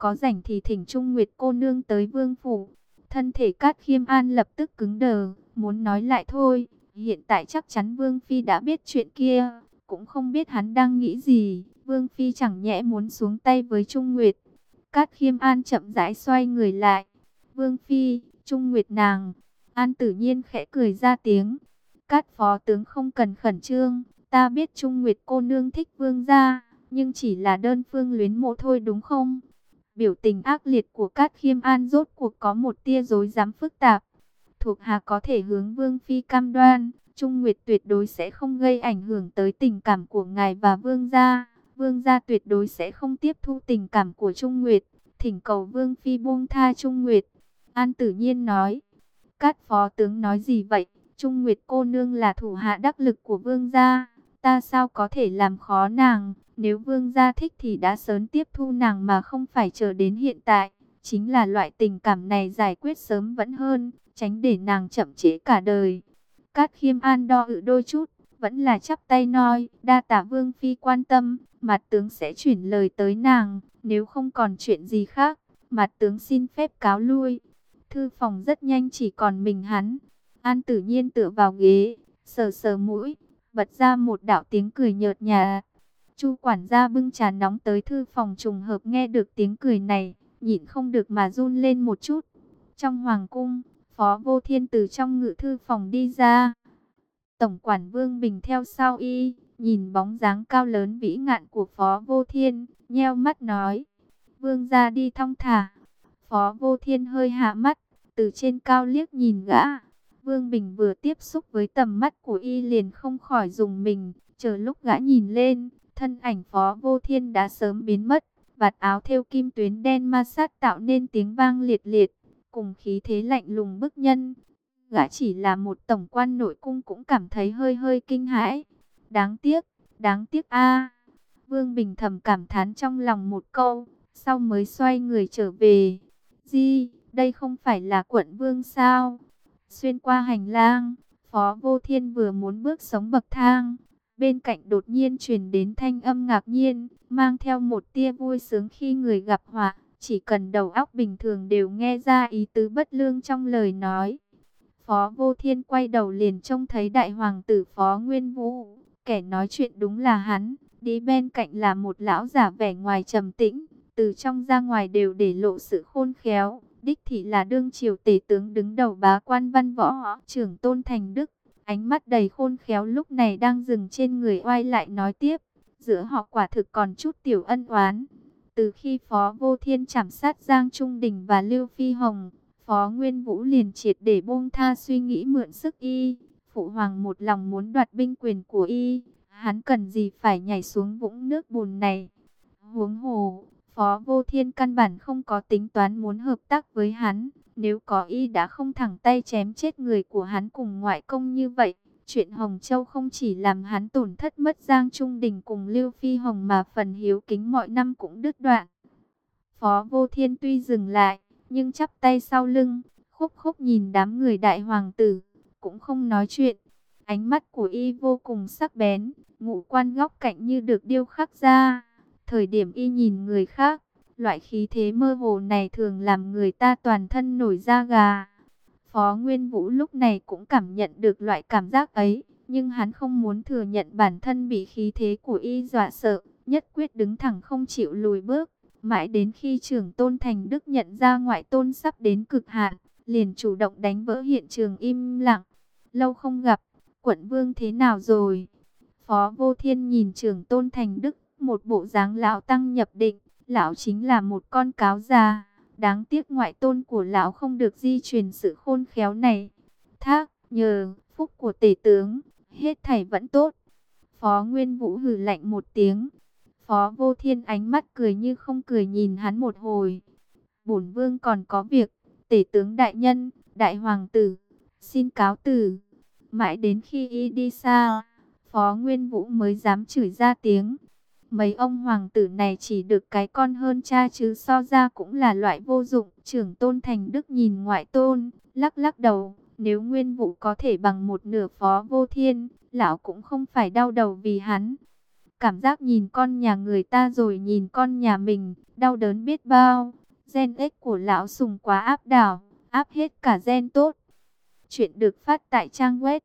có rảnh thì thỉnh Trung Nguyệt cô nương tới vương phủ. Thân thể Cát Khiêm An lập tức cứng đờ, muốn nói lại thôi. Hiện tại chắc chắn Vương Phi đã biết chuyện kia, cũng không biết hắn đang nghĩ gì. Vương Phi chẳng nhẽ muốn xuống tay với Trung Nguyệt. Cát Khiêm An chậm rãi xoay người lại. Vương Phi, Trung Nguyệt nàng. An Tử Nhiên khẽ cười ra tiếng. Cát phó tướng không cần khẩn trương. Ta biết Trung Nguyệt cô nương thích vương gia, nhưng chỉ là đơn phương luyến mộ thôi đúng không? Biểu tình ác liệt của Cát Khiêm An rốt cuộc có một tia rối rắm phức tạp. Thuộc hạ có thể hướng Vương Phi cam đoan, Trung Nguyệt tuyệt đối sẽ không gây ảnh hưởng tới tình cảm của ngài và Vương gia. Vương gia tuyệt đối sẽ không tiếp thu tình cảm của Trung Nguyệt. Thỉnh cầu Vương Phi buông tha Trung Nguyệt. An Tử Nhiên nói. Cát phó tướng nói gì vậy? Trung Nguyệt cô nương là thủ hạ đắc lực của Vương gia. Ta sao có thể làm khó nàng? Nếu Vương gia thích thì đã sớm tiếp thu nàng mà không phải chờ đến hiện tại. Chính là loại tình cảm này giải quyết sớm vẫn hơn, tránh để nàng chậm trễ cả đời. Cát Khiêm An đo ự đôi chút, vẫn là chắp tay nói, đa tạ Vương Phi quan tâm, mặt tướng sẽ chuyển lời tới nàng, nếu không còn chuyện gì khác, mặt tướng xin phép cáo lui. Thư phòng rất nhanh chỉ còn mình hắn. An Tử Nhiên tựa vào ghế, sờ sờ mũi, bật ra một đạo tiếng cười nhợt nhạt. Chu quản gia bưng trà nóng tới thư phòng, trùng hợp nghe được tiếng cười này, nhịn không được mà run lên một chút. Trong hoàng cung, Phó Vô Thiên từ trong ngự thư phòng đi ra. Tổng quản Vương Bình theo sau y, nhìn bóng dáng cao lớn vĩ ngạn của Phó Vô Thiên, nheo mắt nói: Vương gia đi thong thả. Phó Vô Thiên hơi hạ mắt, từ trên cao liếc nhìn gã. Vương Bình vừa tiếp xúc với tầm mắt của y liền không khỏi rùng mình, chờ lúc gã nhìn lên, thân ảnh Phó Vô Thiên đã sớm biến mất, vạt áo thêu kim tuyến đen ma sát tạo nên tiếng vang liệt liệt, cùng khí thế lạnh lùng bức nhân. Gã chỉ là một tổng quan nội cung cũng cảm thấy hơi hơi kinh hãi. Đáng tiếc a. Vương Bình thầm cảm thán trong lòng một câu, sau mới xoay người trở về. Di, đây không phải là quận vương sao? Xuyên qua hành lang, Phó Vô Thiên vừa muốn bước xuống bậc thang, bên cạnh đột nhiên truyền đến thanh âm ngạc nhiên, mang theo một tia vui sướng khi người gặp họa. Chỉ cần đầu óc bình thường đều nghe ra ý tứ bất lương trong lời nói. Phó Vô Thiên quay đầu liền trông thấy đại hoàng tử Phó Nguyên Vũ. Kẻ nói chuyện đúng là hắn, đi bên cạnh là một lão giả vẻ ngoài trầm tĩnh, từ trong ra ngoài đều để lộ sự khôn khéo. Đích thị là đương triều tể tướng đứng đầu bá quan văn võ Trưởng Tôn Thành Đức. Ánh mắt đầy khôn khéo lúc này đang dừng trên người oai, lại nói tiếp: giữa họ quả thực còn chút tiểu ân oán. Từ khi Phó Vô Thiên trảm sát Giang Trung Đình và Lưu Phi Hồng, Phó Nguyên Vũ liền triệt để buông tha suy nghĩ mượn sức y. Phụ hoàng một lòng muốn đoạt binh quyền của y, hắn cần gì phải nhảy xuống vũng nước bùn này. Huống hồ, Phó Vô Thiên căn bản không có tính toán muốn hợp tác với hắn. Nếu có y đã không thẳng tay chém chết người của hắn cùng ngoại công như vậy. Chuyện Hồng Châu không chỉ làm hắn tổn thất mất Giang Trung Đình cùng Lưu Phi Hồng, mà phần hiếu kính mọi năm cũng đứt đoạn. Phó Vô Thiên tuy dừng lại, nhưng chắp tay sau lưng, khúc khúc nhìn đám người đại hoàng tử, cũng không nói chuyện. Ánh mắt của y vô cùng sắc bén, ngũ quan góc cạnh như được điêu khắc ra. Thời điểm y nhìn người khác, loại khí thế mơ hồ này thường làm người ta toàn thân nổi da gà. Phó Nguyên Vũ lúc này cũng cảm nhận được loại cảm giác ấy, nhưng hắn không muốn thừa nhận bản thân bị khí thế của y dọa sợ, nhất quyết đứng thẳng không chịu lùi bước. Mãi đến khi Trưởng Tôn Thành Đức nhận ra ngoại tôn sắp đến cực hạn, liền chủ động đánh vỡ hiện trường im lặng. Lâu không gặp, quận vương thế nào rồi? Phó Vô Thiên nhìn Trưởng Tôn Thành Đức, một bộ dáng lão tăng nhập định. Lão chính là một con cáo già, đáng tiếc ngoại tôn của lão không được di truyền sự khôn khéo này. Thác nhờ phúc của tể tướng, hết thảy vẫn tốt. Phó Nguyên Vũ hừ lạnh một tiếng. Phó Vô Thiên ánh mắt cười như không cười nhìn hắn một hồi. Bổn vương còn có việc, tể tướng đại nhân, đại hoàng tử, xin cáo từ. Mãi đến khi y đi xa, Phó Nguyên Vũ mới dám chửi ra tiếng. Mấy ông hoàng tử này chỉ được cái con hơn cha chứ so ra cũng là loại vô dụng. Trưởng Tôn Thành Đức nhìn ngoại tôn, lắc lắc đầu. Nếu Nguyên Vũ có thể bằng một nửa Phó Vô Thiên, lão cũng không phải đau đầu vì hắn. Cảm giác nhìn con nhà người ta rồi nhìn con nhà mình, đau đớn biết bao. Gen ếch của lão Sùng quá áp đảo, áp hết cả gen tốt. Chuyện được phát tại trang web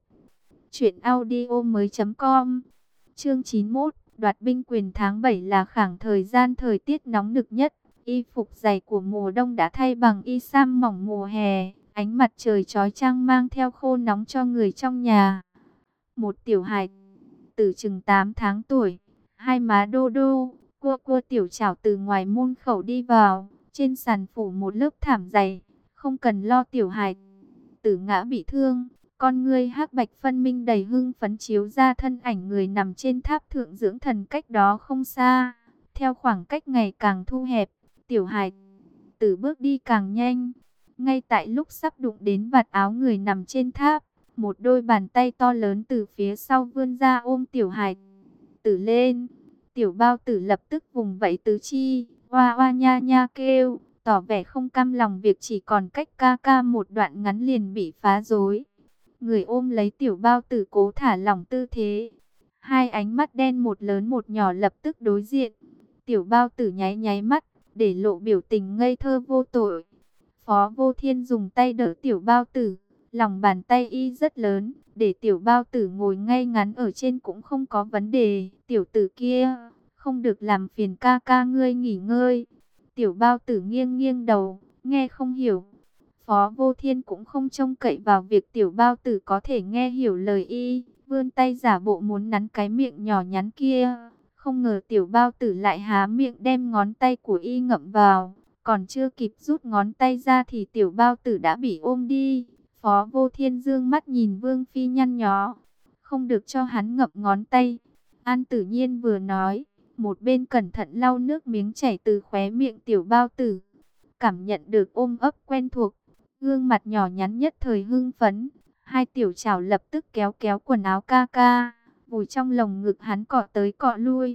truyệnaudiomoi.com. Chương 91, đoạt binh quyền. Tháng 7 là khoảng thời gian thời tiết nóng nực nhất. Y phục dày của mùa đông đã thay bằng y sam mỏng mùa hè. Ánh mặt trời chói chang mang theo khô nóng cho người trong nhà. Một tiểu hài tử chừng 8 tháng tuổi, hai má đô đô, cua cua tiểu chảo từ ngoài môn khẩu đi vào. Trên sàn phủ một lớp thảm dày, không cần lo tiểu hài tử ngã bị thương. Con ngươi hắc bạch phân minh đầy hưng phấn chiếu ra thân ảnh người nằm trên tháp thượng dưỡng thần cách đó không xa. Theo khoảng cách ngày càng thu hẹp, tiểu hài tử bước đi càng nhanh. Ngay tại lúc sắp đụng đến vạt áo người nằm trên tháp, một đôi bàn tay to lớn từ phía sau vươn ra ôm tiểu hài tử lên. Tiểu bao tử lập tức vùng vẫy tứ chi, oa oa nha nha kêu, tỏ vẻ không cam lòng việc chỉ còn cách ca ca một đoạn ngắn liền bị phá rối. Người ôm lấy tiểu bao tử cố thả lỏng tư thế. Hai ánh mắt đen một lớn một nhỏ lập tức đối diện. Tiểu bao tử nháy nháy mắt, để lộ biểu tình ngây thơ vô tội. Phó Vô Thiên dùng tay đỡ tiểu bao tử. Lòng bàn tay y rất lớn, để tiểu bao tử ngồi ngay ngắn ở trên cũng không có vấn đề. Tiểu tử kia, không được làm phiền ca ca ngươi nghỉ ngơi. Tiểu bao tử nghiêng nghiêng đầu, nghe không hiểu. Phó Vô Thiên cũng không trông cậy vào việc tiểu bao tử có thể nghe hiểu lời y. Vươn tay giả bộ muốn nắn cái miệng nhỏ nhắn kia. Không ngờ tiểu bao tử lại há miệng đem ngón tay của y ngậm vào. Còn chưa kịp rút ngón tay ra thì tiểu bao tử đã bị ôm đi. Phó Vô Thiên dương mắt nhìn Vương Phi nhăn nhó, không được cho hắn ngậm ngón tay. An Tử Nhiên vừa nói, một bên cẩn thận lau nước miếng chảy từ khóe miệng tiểu bao tử. Cảm nhận được ôm ấp quen thuộc, gương mặt nhỏ nhắn nhất thời hưng phấn. Hai tiểu chảo lập tức kéo kéo quần áo ca ca, vùi trong lồng ngực hắn cọ tới cọ lui.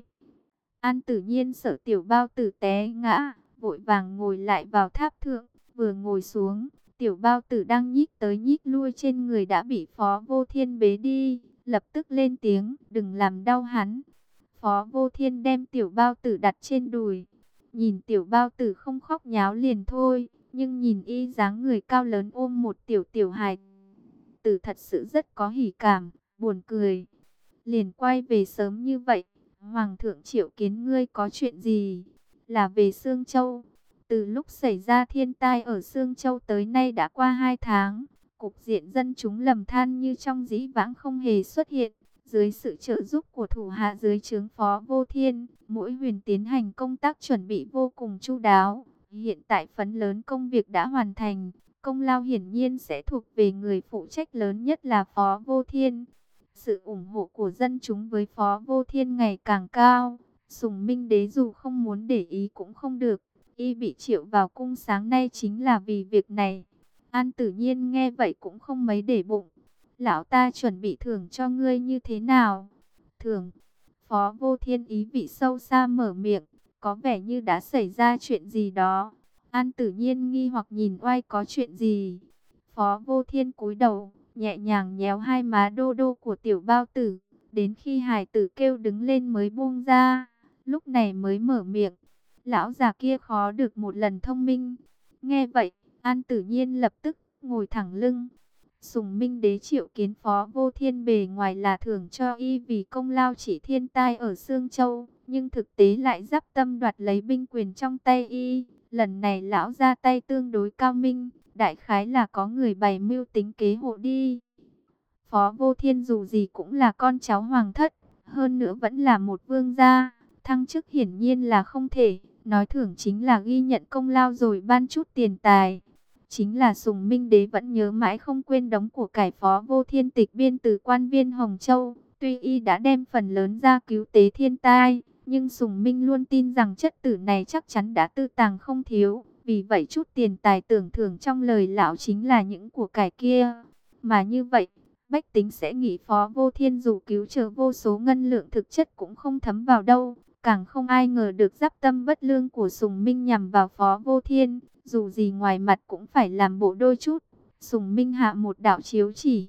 An Tử Nhiên sợ tiểu bao tử té ngã, vội vàng ngồi lại vào tháp thượng, vừa ngồi xuống. Tiểu bao tử đang nhích tới nhích lui trên người đã bị Phó Vô Thiên bế đi, lập tức lên tiếng, đừng làm đau hắn. Phó Vô Thiên đem tiểu bao tử đặt trên đùi, nhìn tiểu bao tử không khóc nháo liền thôi, nhưng nhìn y dáng người cao lớn ôm một tiểu hài tử thật sự rất có hỉ cảm, buồn cười. Liền quay về sớm như vậy, Hoàng thượng triệu kiến ngươi có chuyện gì? Là về Sương Châu. Từ lúc xảy ra thiên tai ở Sương Châu tới nay đã qua 2 tháng, cục diện dân chúng lầm than như trong dĩ vãng không hề xuất hiện. Dưới sự trợ giúp của thủ hạ dưới trướng Phó Vô Thiên, mỗi huyền tiến hành công tác chuẩn bị vô cùng chu đáo. Hiện tại phần lớn công việc đã hoàn thành, công lao hiển nhiên sẽ thuộc về người phụ trách lớn nhất là Phó Vô Thiên. Sự ủng hộ của dân chúng với Phó Vô Thiên ngày càng cao. Sùng Minh Đế dù không muốn để ý cũng không được. Y bị triệu vào cung sáng nay chính là vì việc này. An Tử Nhiên nghe vậy cũng không mấy để bụng. Lão ta chuẩn bị thưởng cho ngươi như thế nào? Thưởng? Phó Vô Thiên ý vị sâu xa mở miệng. Có vẻ như đã xảy ra chuyện gì đó. An Tử Nhiên nghi hoặc nhìn oai có chuyện gì. Phó Vô Thiên cúi đầu, nhẹ nhàng nhéo hai má đô đô của tiểu bao tử. Đến khi hài tử kêu đứng lên mới buông ra. Lúc này mới mở miệng. Lão già kia khó được một lần thông minh. Nghe vậy, An Tử Nhiên lập tức ngồi thẳng lưng. Sùng Minh Đế triệu kiến Phó Vô Thiên bề ngoài là thưởng cho y vì công lao chỉ thiên tai ở Sương Châu, nhưng thực tế lại dắp tâm đoạt lấy binh quyền trong tay y. Lần này lão ra tay tương đối cao minh, đại khái là có người bày mưu tính kế hộ đi. Phó Vô Thiên dù gì cũng là con cháu hoàng thất, hơn nữa vẫn là một vương gia, thăng chức hiển nhiên là không thể. Nói thưởng chính là ghi nhận công lao rồi ban chút tiền tài. Chính là Sùng Minh Đế vẫn nhớ mãi không quên đống của cải Phó Vô Thiên tịch biên từ quan viên Hồng Châu. Tuy y đã đem phần lớn ra cứu tế thiên tai, nhưng Sùng Minh luôn tin rằng chất tử này chắc chắn đã tư tàng không thiếu. Vì vậy chút tiền tài tưởng thưởng trong lời lão chính là những của cải kia. Mà như vậy, bách tính sẽ nghĩ Phó Vô Thiên dù cứu trợ vô số ngân lượng thực chất cũng không thấm vào đâu. Càng không ai ngờ được giáp tâm bất lương của Sùng Minh nhằm vào Phó Vô Thiên. Dù gì ngoài mặt cũng phải làm bộ đôi chút. Sùng Minh hạ một đạo chiếu chỉ,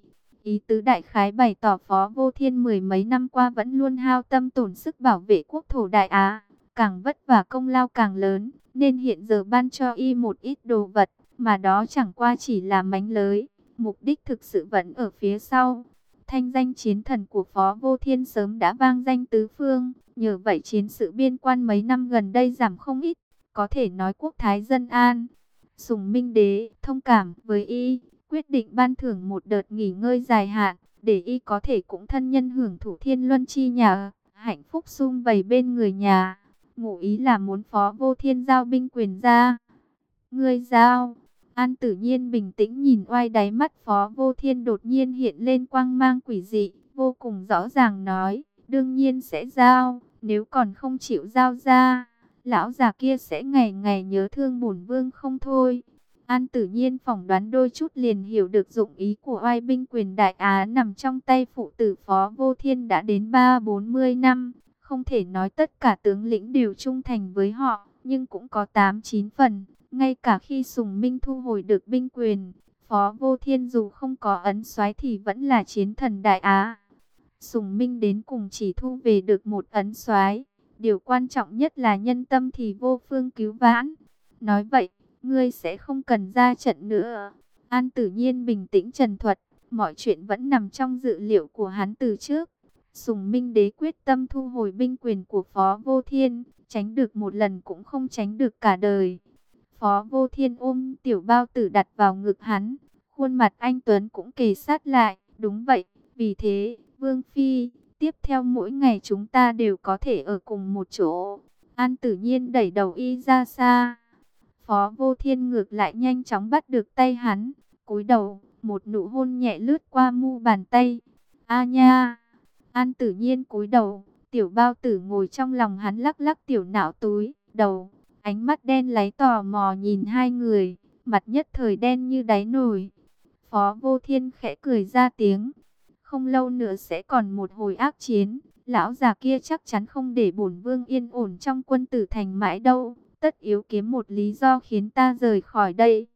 Ý tứ đại khái bày tỏ Phó Vô Thiên mười mấy năm qua vẫn luôn hao tâm tổn sức bảo vệ quốc thổ Đại Á, càng vất vả công lao càng lớn, nên hiện giờ ban cho y một ít đồ vật, mà đó chẳng qua chỉ là mánh lới, mục đích thực sự vẫn ở phía sau. Thanh danh chiến thần của Phó Vô Thiên sớm đã vang danh tứ phương, nhờ vậy chiến sự biên quan mấy năm gần đây giảm không ít, có thể nói quốc thái dân an. Sùng Minh Đế thông cảm với y, quyết định ban thưởng một đợt nghỉ ngơi dài hạn, để y có thể cũng thân nhân hưởng thụ thiên luân chi nhà, hạnh phúc sum vầy bên người nhà. Ngụ ý là muốn Phó Vô Thiên giao binh quyền ra. Ngươi giao? An Tử Nhiên bình tĩnh nhìn oai, đáy mắt Phó Vô Thiên đột nhiên hiện lên quang mang quỷ dị, vô cùng rõ ràng nói, đương nhiên sẽ giao, nếu còn không chịu giao ra, lão già kia sẽ ngày ngày nhớ thương bổn vương không thôi. An Tử Nhiên phỏng đoán đôi chút liền hiểu được dụng ý của oai, binh quyền Đại Á nằm trong tay phụ tử Phó Vô Thiên đã đến 30-40 năm, không thể nói tất cả tướng lĩnh đều trung thành với họ, nhưng cũng có 8-9 phần. Ngay cả khi Sùng Minh thu hồi được binh quyền, Phó Vô Thiên dù không có ấn soái thì vẫn là chiến thần Đại Á. Sùng Minh đến cùng chỉ thu về được một ấn soái, điều quan trọng nhất là nhân tâm thì vô phương cứu vãn. Nói vậy, ngươi sẽ không cần ra trận nữa. An Tử Nhiên bình tĩnh trần thuật, mọi chuyện vẫn nằm trong dự liệu của hắn từ trước. Sùng Minh Đế quyết tâm thu hồi binh quyền của Phó Vô Thiên, tránh được một lần cũng không tránh được cả đời. Phó Vô Thiên ôm Tiểu Bao Tử đặt vào ngực hắn, khuôn mặt anh tuấn cũng kề sát lại. Đúng vậy, vì thế, Vương Phi, tiếp theo mỗi ngày chúng ta đều có thể ở cùng một chỗ. An Tử Nhiên đẩy đầu y ra xa. Phó Vô Thiên ngược lại nhanh chóng bắt được tay hắn, cúi đầu, một nụ hôn nhẹ lướt qua mu bàn tay. A nha! An Tử Nhiên cúi đầu, Tiểu Bao Tử ngồi trong lòng hắn lắc lắc tiểu não túi đầu, ánh mắt đen láy tò mò nhìn hai người, mặt nhất thời đen như đáy nồi. Phó Vô Thiên khẽ cười ra tiếng, không lâu nữa sẽ còn một hồi ác chiến, lão già kia chắc chắn không để bổn vương yên ổn trong Quân Tử Thành mãi đâu, tất yếu kiếm một lý do khiến ta rời khỏi đây.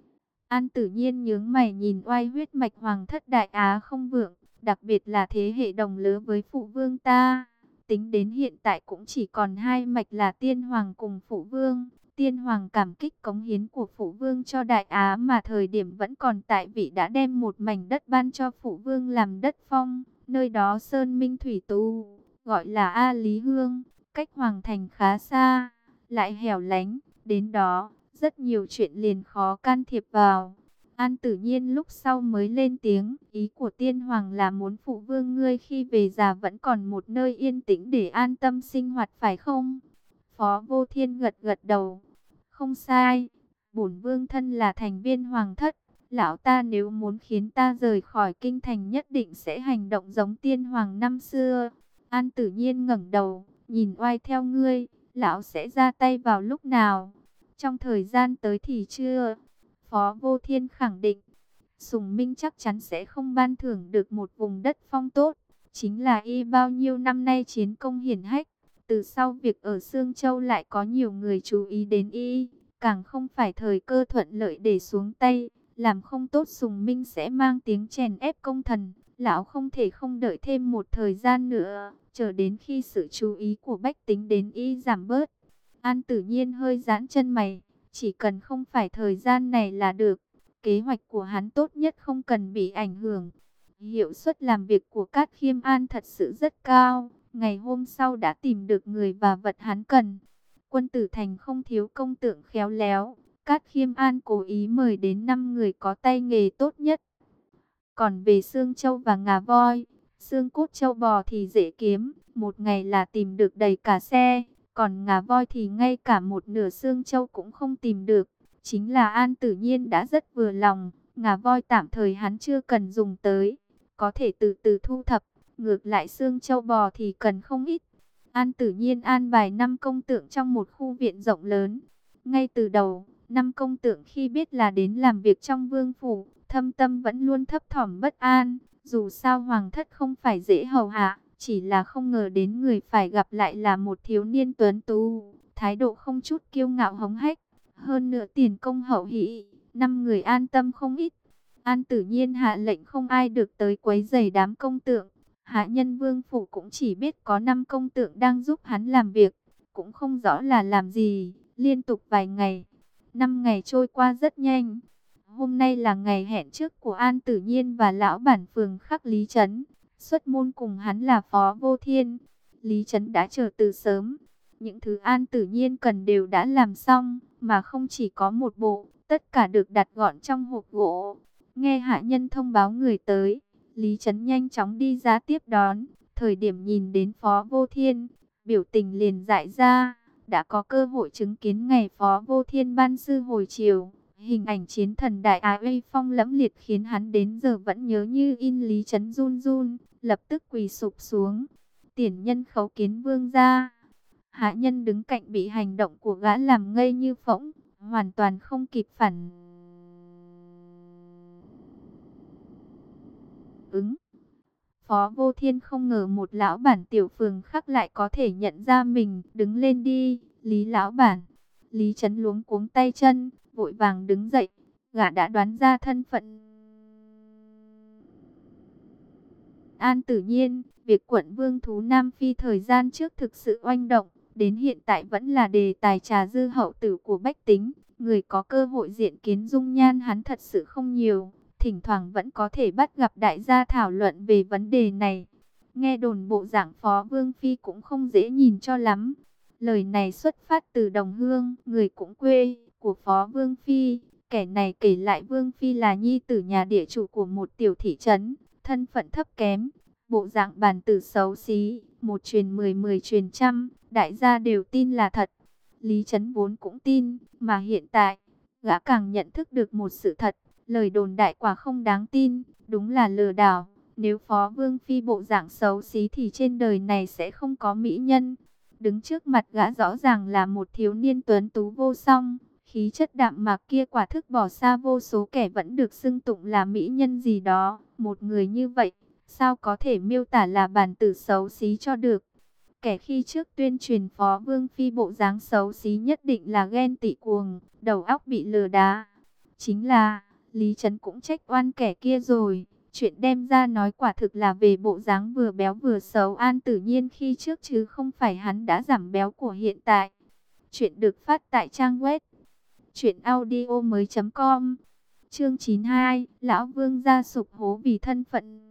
An Tử Nhiên nhướng mày nhìn oai, huyết mạch hoàng thất Đại Á không vượng, đặc biệt là thế hệ đồng lứa với phụ vương ta. Tính đến hiện tại cũng chỉ còn hai mạch là Tiên Hoàng cùng phụ vương. Tiên Hoàng cảm kích cống hiến của phụ vương cho Đại Á mà thời điểm vẫn còn tại vị đã đem một mảnh đất ban cho phụ vương làm đất phong. Nơi đó sơn minh thủy tu, gọi là A Lý Hương, cách Hoàng Thành khá xa, lại hẻo lánh, đến đó rất nhiều chuyện liền khó can thiệp vào. An Tử Nhiên lúc sau mới lên tiếng, ý của Tiên Hoàng là muốn phụ vương ngươi khi về già vẫn còn một nơi yên tĩnh để an tâm sinh hoạt phải không? Phó Vô Thiên gật gật đầu, không sai, bổn vương thân là thành viên hoàng thất, lão ta nếu muốn khiến ta rời khỏi kinh thành nhất định sẽ hành động giống Tiên Hoàng năm xưa. An Tử Nhiên ngẩng đầu, nhìn oai, theo ngươi, lão sẽ ra tay vào lúc nào? Trong thời gian tới thì chưa. Phó Vô Thiên khẳng định, Sùng Minh chắc chắn sẽ không ban thưởng được một vùng đất phong tốt. Chính là y bao nhiêu năm nay chiến công hiển hách. Từ sau việc ở Sương Châu lại có nhiều người chú ý đến y. Càng không phải thời cơ thuận lợi để xuống tay. Làm không tốt Sùng Minh sẽ mang tiếng chèn ép công thần. Lão không thể không đợi thêm một thời gian nữa, chờ đến khi sự chú ý của bách tính đến y giảm bớt. An Tử Nhiên hơi giãn chân mày. Chỉ cần không phải thời gian này là được. Kế hoạch của hắn tốt nhất không cần bị ảnh hưởng. Hiệu suất làm việc của Cát Khiêm An thật sự rất cao. Ngày hôm sau đã tìm được người và vật hắn cần. Quân Tử Thành không thiếu công tượng khéo léo. Cát Khiêm An cố ý mời đến 5 người có tay nghề tốt nhất. Còn về xương trâu và ngà voi, xương cốt trâu bò thì dễ kiếm. Một ngày là tìm được đầy cả xe. Còn ngà voi thì ngay cả một nửa xương trâu cũng không tìm được. Chính là An Tử Nhiên đã rất vừa lòng. Ngà voi tạm thời hắn chưa cần dùng tới, có thể từ từ thu thập. Ngược lại xương trâu bò thì cần không ít. An Tử Nhiên an bài 5 công tượng trong một khu viện rộng lớn. Ngay từ đầu, 5 công tượng khi biết là đến làm việc trong vương phủ, thâm tâm vẫn luôn thấp thỏm bất an. Dù sao hoàng thất không phải dễ hầu hạ, chỉ là không ngờ đến người phải gặp lại là một thiếu niên tuấn tú, thái độ không chút kiêu ngạo hống hách. Hơn nữa tiền công hậu hỷ, 5 người an tâm không ít. An Tử Nhiên hạ lệnh không ai được tới quấy rầy đám công tượng. Hạ nhân vương phủ cũng chỉ biết có 5 công tượng đang giúp hắn làm việc, cũng không rõ là làm gì. Liên tục vài ngày, 5 ngày trôi qua rất nhanh. Hôm nay là ngày hẹn trước của An Tử Nhiên và lão bản phường Khắc Lý Trấn. Xuất môn cùng hắn là Phó Vô Thiên. Lý Trấn đã chờ từ sớm. Những thứ An Tử Nhiên cần đều đã làm xong, mà không chỉ có một bộ, tất cả được đặt gọn trong hộp gỗ. Nghe hạ nhân thông báo người tới, Lý Trấn nhanh chóng đi ra tiếp đón. Thời điểm nhìn đến Phó Vô Thiên, biểu tình liền dại ra. Đã có cơ hội chứng kiến ngày Phó Vô Thiên ban sư hồi chiều. Hình ảnh chiến thần đại Á uy phong lẫm liệt khiến hắn đến giờ vẫn nhớ như in. Lý Trấn run run, lập tức quỳ sụp xuống. Tiền nhân khấu kiến vương gia. Hạ nhân đứng cạnh bị hành động của gã làm ngây như phỗng, hoàn toàn không kịp phản ứng. Phó Vô Thiên không ngờ một lão bản tiểu phường khác lại có thể nhận ra mình. Đứng lên đi, Lý lão bản. Lý Trấn luống cuống tay chân, vội vàng đứng dậy. Gã đã đoán ra thân phận An Tử Nhiên. Việc quận Vương thú Nam Phi thời gian trước thực sự oanh động, đến hiện tại vẫn là đề tài trà dư hậu tử của bách tính. Người có cơ hội diện kiến dung nhan hắn thật sự không nhiều. Thỉnh thoảng vẫn có thể bắt gặp đại gia thảo luận về vấn đề này. Nghe đồn bộ dạng Phó Vương Phi cũng không dễ nhìn cho lắm. Lời này xuất phát từ đồng hương, người cũng quê của Phó Vương Phi. Kẻ này kể lại Vương Phi là nhi tử nhà địa chủ của một tiểu thị trấn, thân phận thấp kém, bộ dạng bàn tử xấu xí, một truyền 10, 10 truyền trăm, đại gia đều tin là thật. Lý Trấn vốn cũng tin, mà hiện tại, gã càng nhận thức được một sự thật, lời đồn đại quả không đáng tin, đúng là lừa đảo. Nếu Phó Vương Phi bộ dạng xấu xí thì trên đời này sẽ không có mỹ nhân. Đứng trước mặt gã rõ ràng là một thiếu niên tuấn tú vô song, khí chất đạm mạc kia quả thức bỏ xa vô số kẻ vẫn được xưng tụng là mỹ nhân gì đó. Một người như vậy, sao có thể miêu tả là bản tử xấu xí cho được. Kẻ khi trước tuyên truyền Phó Vương Phi bộ dáng xấu xí nhất định là ghen tị cuồng, đầu óc bị lừa đá. Chính là, Lý Trấn cũng trách oan kẻ kia rồi. Chuyện đem ra nói quả thực là về bộ dáng vừa béo vừa xấu An Tử Nhiên khi trước chứ không phải hắn đã giảm béo của hiện tại. Chuyện được phát tại trang web truyệnaudiomoi.com. Chương 92, lão vương gia sụp hố vì thân phận.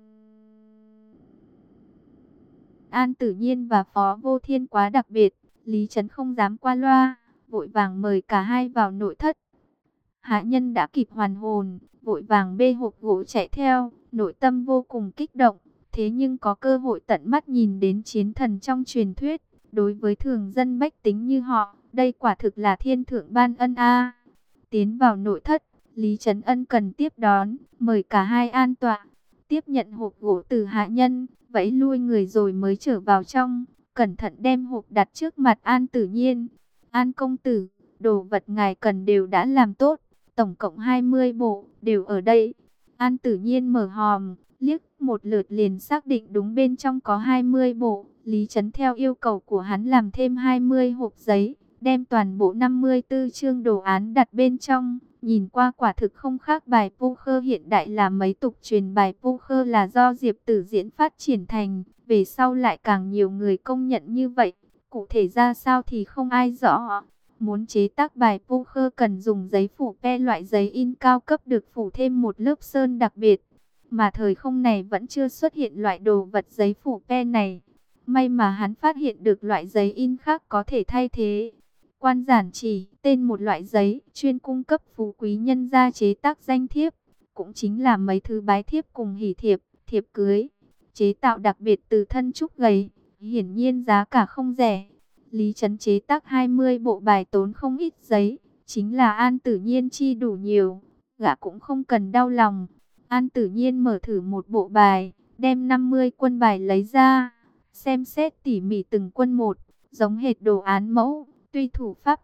An Tử Nhiên và Phó Vô Thiên quá đặc biệt, Lý Trấn không dám qua loa, vội vàng mời cả hai vào nội thất. Hạ nhân đã kịp hoàn hồn, vội vàng bê hộp gỗ chạy theo, nội tâm vô cùng kích động. Thế nhưng có cơ hội tận mắt nhìn đến chiến thần trong truyền thuyết, đối với thường dân bách tính như họ, đây quả thực là thiên thượng ban ân a. Tiến vào nội thất, Lý Trấn ân cần tiếp đón, mời cả hai an tọa, tiếp nhận hộp gỗ từ hạ nhân, vẫy lui người rồi mới trở vào trong, cẩn thận đem hộp đặt trước mặt An Tử Nhiên. An công tử, đồ vật ngài cần đều đã làm tốt, tổng cộng 20 bộ, đều ở đây. An Tử Nhiên mở hòm, liếc một lượt liền xác định đúng bên trong có 20 bộ. Lý Trấn theo yêu cầu của hắn làm thêm 20 hộp giấy, đem toàn bộ 54 chương đồ án đặt bên trong. Nhìn qua quả thực không khác bài poker hiện đại, là mấy tục truyền bài poker là do Diệp Tử Diễn phát triển thành. Về sau lại càng nhiều người công nhận như vậy. Cụ thể ra sao thì không ai rõ. Muốn chế tác bài poker cần dùng giấy phủ pe, loại giấy in cao cấp được phủ thêm một lớp sơn đặc biệt. Mà thời không này vẫn chưa xuất hiện loại đồ vật giấy phủ pe này. May mà hắn phát hiện được loại giấy in khác có thể thay thế. Quan giản chỉ, tên một loại giấy chuyên cung cấp phú quý nhân gia chế tác danh thiếp, cũng chính là mấy thứ bái thiếp cùng hỷ thiệp, thiệp cưới. Chế tạo đặc biệt từ thân trúc gầy, hiển nhiên giá cả không rẻ. Lý Trấn chế tác 20 bộ bài tốn không ít giấy, chính là An Tử Nhiên chi đủ nhiều, gã cũng không cần đau lòng. An Tử Nhiên mở thử một bộ bài, đem 50 quân bài lấy ra, xem xét tỉ mỉ từng quân một, giống hệt đồ án mẫu, tuy thủ pháp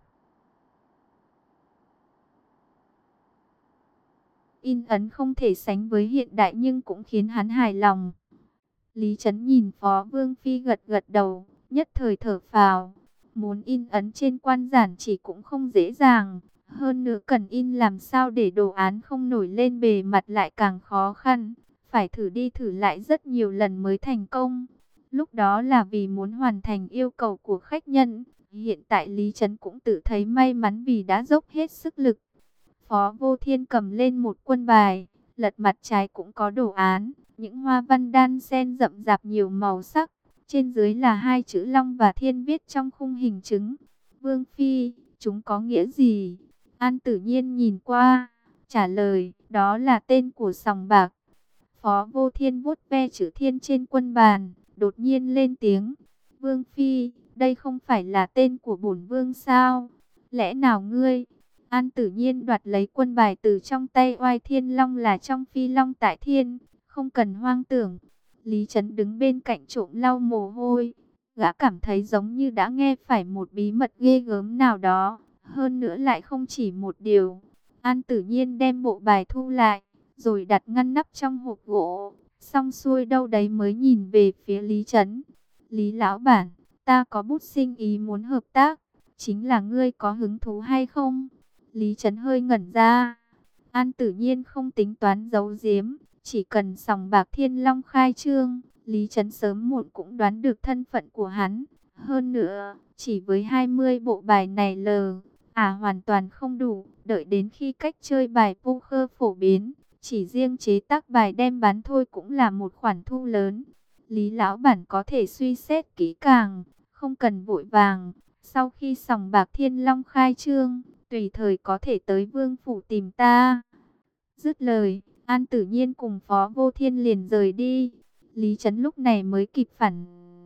in ấn không thể sánh với hiện đại nhưng cũng khiến hắn hài lòng. Lý Trấn nhìn Phó Vương Phi gật gật đầu, nhất thời thở phào. Muốn in ấn trên quan giản chỉ cũng không dễ dàng. Hơn nữa cần in làm sao để đồ án không nổi lên bề mặt lại càng khó khăn. Phải thử đi thử lại rất nhiều lần mới thành công. Lúc đó là vì muốn hoàn thành yêu cầu của khách nhân. Hiện tại Lý Trấn cũng tự thấy may mắn vì đã dốc hết sức lực. Phó Vô Thiên cầm lên một quân bài, lật mặt trái cũng có đồ án, những hoa văn đan xen rậm rạp nhiều màu sắc. Trên dưới là hai chữ Long và Thiên viết trong khung hình trứng. Vương Phi, chúng có nghĩa gì? An Tử Nhiên nhìn qua, trả lời, đó là tên của sòng bạc. Phó Vô Thiên vuốt ve chữ Thiên trên quân bàn, đột nhiên lên tiếng. Vương Phi, đây không phải là tên của bổn vương sao? Lẽ nào ngươi? An Tử Nhiên đoạt lấy quân bài từ trong tay Oai Thiên Long là trong Phi Long tại Thiên, không cần hoang tưởng. Lý Trấn đứng bên cạnh trộm lau mồ hôi. Gã cảm thấy giống như đã nghe phải một bí mật ghê gớm nào đó. Hơn nữa lại không chỉ một điều. An Tử Nhiên đem bộ bài thu lại, rồi đặt ngăn nắp trong hộp gỗ. Xong xuôi đâu đấy mới nhìn về phía Lý Trấn. Lý lão bản, ta có bút sinh ý muốn hợp tác. Chính là ngươi có hứng thú hay không? Lý Trấn hơi ngẩn ra. An Tử Nhiên không tính toán giấu giếm. Chỉ cần sòng bạc Thiên Long khai trương, Lý Trấn sớm muộn cũng đoán được thân phận của hắn. Hơn nữa, chỉ với 20 bộ bài này hoàn toàn không đủ. Đợi đến khi cách chơi bài poker phổ biến, chỉ riêng chế tác bài đem bán thôi cũng là một khoản thu lớn. Lý lão bản có thể suy xét kỹ càng, không cần vội vàng. Sau khi sòng bạc Thiên Long khai trương, tùy thời có thể tới Vương phủ tìm ta. Dứt lời, An Tử Nhiên cùng Phó Vô Thiên liền rời đi. Lý Trấn lúc này mới kịp phản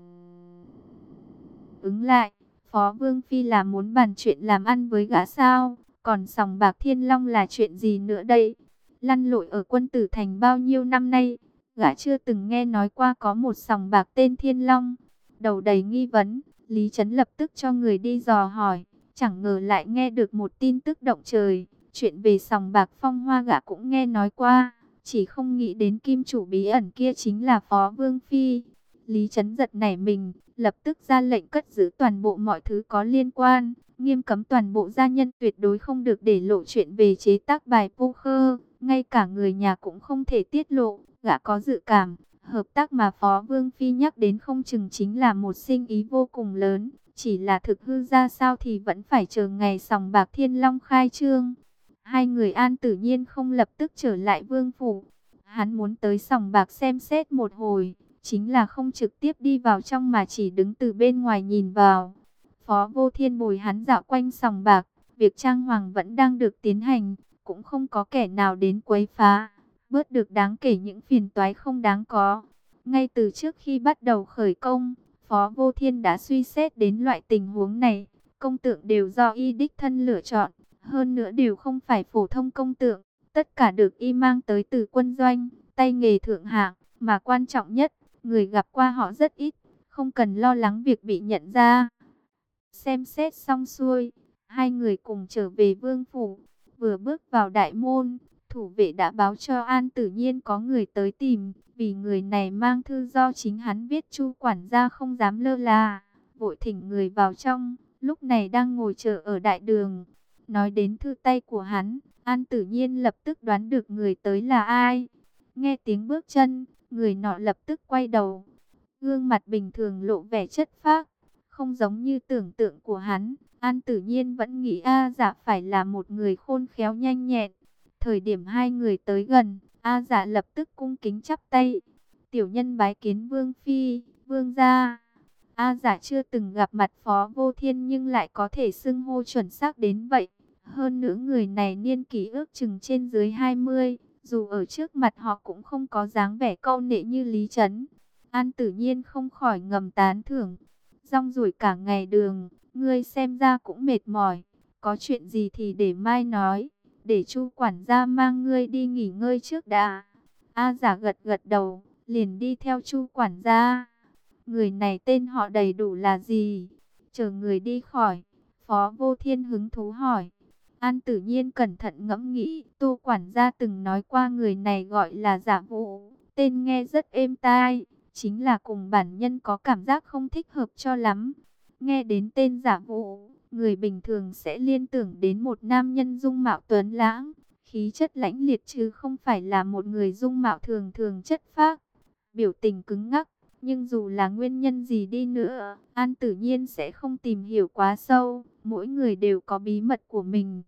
ứng lại. Phó Vương Phi là muốn bàn chuyện làm ăn với gã sao? Còn sòng bạc Thiên Long là chuyện gì nữa đây? Lăn lội ở Quân Tử Thành bao nhiêu năm nay, gã chưa từng nghe nói qua có một sòng bạc tên Thiên Long. Đầu đầy nghi vấn, Lý Trấn lập tức cho người đi dò hỏi. Chẳng ngờ lại nghe được một tin tức động trời. Chuyện về sòng bạc Phong Hoa gã cũng nghe nói qua. Chỉ không nghĩ đến kim chủ bí ẩn kia chính là Phó Vương Phi. Lý Trấn giật nảy mình, lập tức ra lệnh cất giữ toàn bộ mọi thứ có liên quan. Nghiêm cấm toàn bộ gia nhân tuyệt đối không được để lộ chuyện về chế tác bài poker. Ngay cả người nhà cũng không thể tiết lộ. Gã có dự cảm, hợp tác mà Phó Vương Phi nhắc đến không chừng chính là một sinh ý vô cùng lớn. Chỉ là thực hư ra sao thì vẫn phải chờ ngày sòng bạc Thiên Long khai trương. Hai người An Tử Nhiên không lập tức trở lại Vương phủ. Hắn muốn tới sòng bạc xem xét một hồi, chính là không trực tiếp đi vào trong mà chỉ đứng từ bên ngoài nhìn vào. Phó Vô Thiên bồi hắn dạo quanh sòng bạc, việc trang hoàng vẫn đang được tiến hành, cũng không có kẻ nào đến quấy phá, bớt được đáng kể những phiền toái không đáng có. Ngay từ trước khi bắt đầu khởi công, Phó Vô Thiên đã suy xét đến loại tình huống này. Công tượng đều do y đích thân lựa chọn, hơn nữa đều không phải phổ thông công tượng. Tất cả được y mang tới từ quân doanh, tay nghề thượng hạng, mà quan trọng nhất, người gặp qua họ rất ít, không cần lo lắng việc bị nhận ra. Xem xét xong xuôi, hai người cùng trở về Vương phủ. Vừa bước vào đại môn, thủ vệ đã báo cho An Tử Nhiên có người tới tìm. Vì người này mang thư do chính hắn viết, Chu quản gia không dám lơ là, vội thỉnh người vào trong. Lúc này đang ngồi chờ ở đại đường. Nói đến thư tay của hắn, An Tử Nhiên lập tức đoán được người tới là ai. Nghe tiếng bước chân, người nọ lập tức quay đầu. Gương mặt bình thường lộ vẻ chất phác, không giống như tưởng tượng của hắn. An Tử Nhiên vẫn nghĩ A Dạ phải là một người khôn khéo nhanh nhẹn. Thời điểm hai người tới gần, A Dạ lập tức cung kính chắp tay. Tiểu nhân bái kiến Vương Phi, Vương gia. A Dạ chưa từng gặp mặt Phó Vô Thiên nhưng lại có thể xưng hô chuẩn xác đến vậy. Hơn nữa người này niên kỷ ước chừng trên dưới 20, dù ở trước mặt họ cũng không có dáng vẻ câu nệ như Lý Trấn. An Tử Nhiên không khỏi ngầm tán thưởng. Rong ruổi cả ngày đường, ngươi xem ra cũng mệt mỏi. Có chuyện gì thì để mai nói, để Chu quản gia mang ngươi đi nghỉ ngơi trước đã. A Dạ gật gật đầu, liền đi theo Chu quản gia. Người này tên họ đầy đủ là gì? Chờ người đi khỏi, Phó Vô Thiên hứng thú hỏi. An Tử Nhiên cẩn thận ngẫm nghĩ, Tô quản gia từng nói qua người này gọi là Giả Vũ, tên nghe rất êm tai, chính là cùng bản nhân có cảm giác không thích hợp cho lắm. Nghe đến tên Giả Vũ, Người bình thường sẽ liên tưởng đến một nam nhân dung mạo tuấn lãng, khí chất lãnh liệt, chứ không phải là một người dung mạo thường thường chất phác, biểu tình cứng ngắc. Nhưng dù là nguyên nhân gì đi nữa, An Tử Nhiên sẽ không tìm hiểu quá sâu, mỗi người đều có bí mật của mình.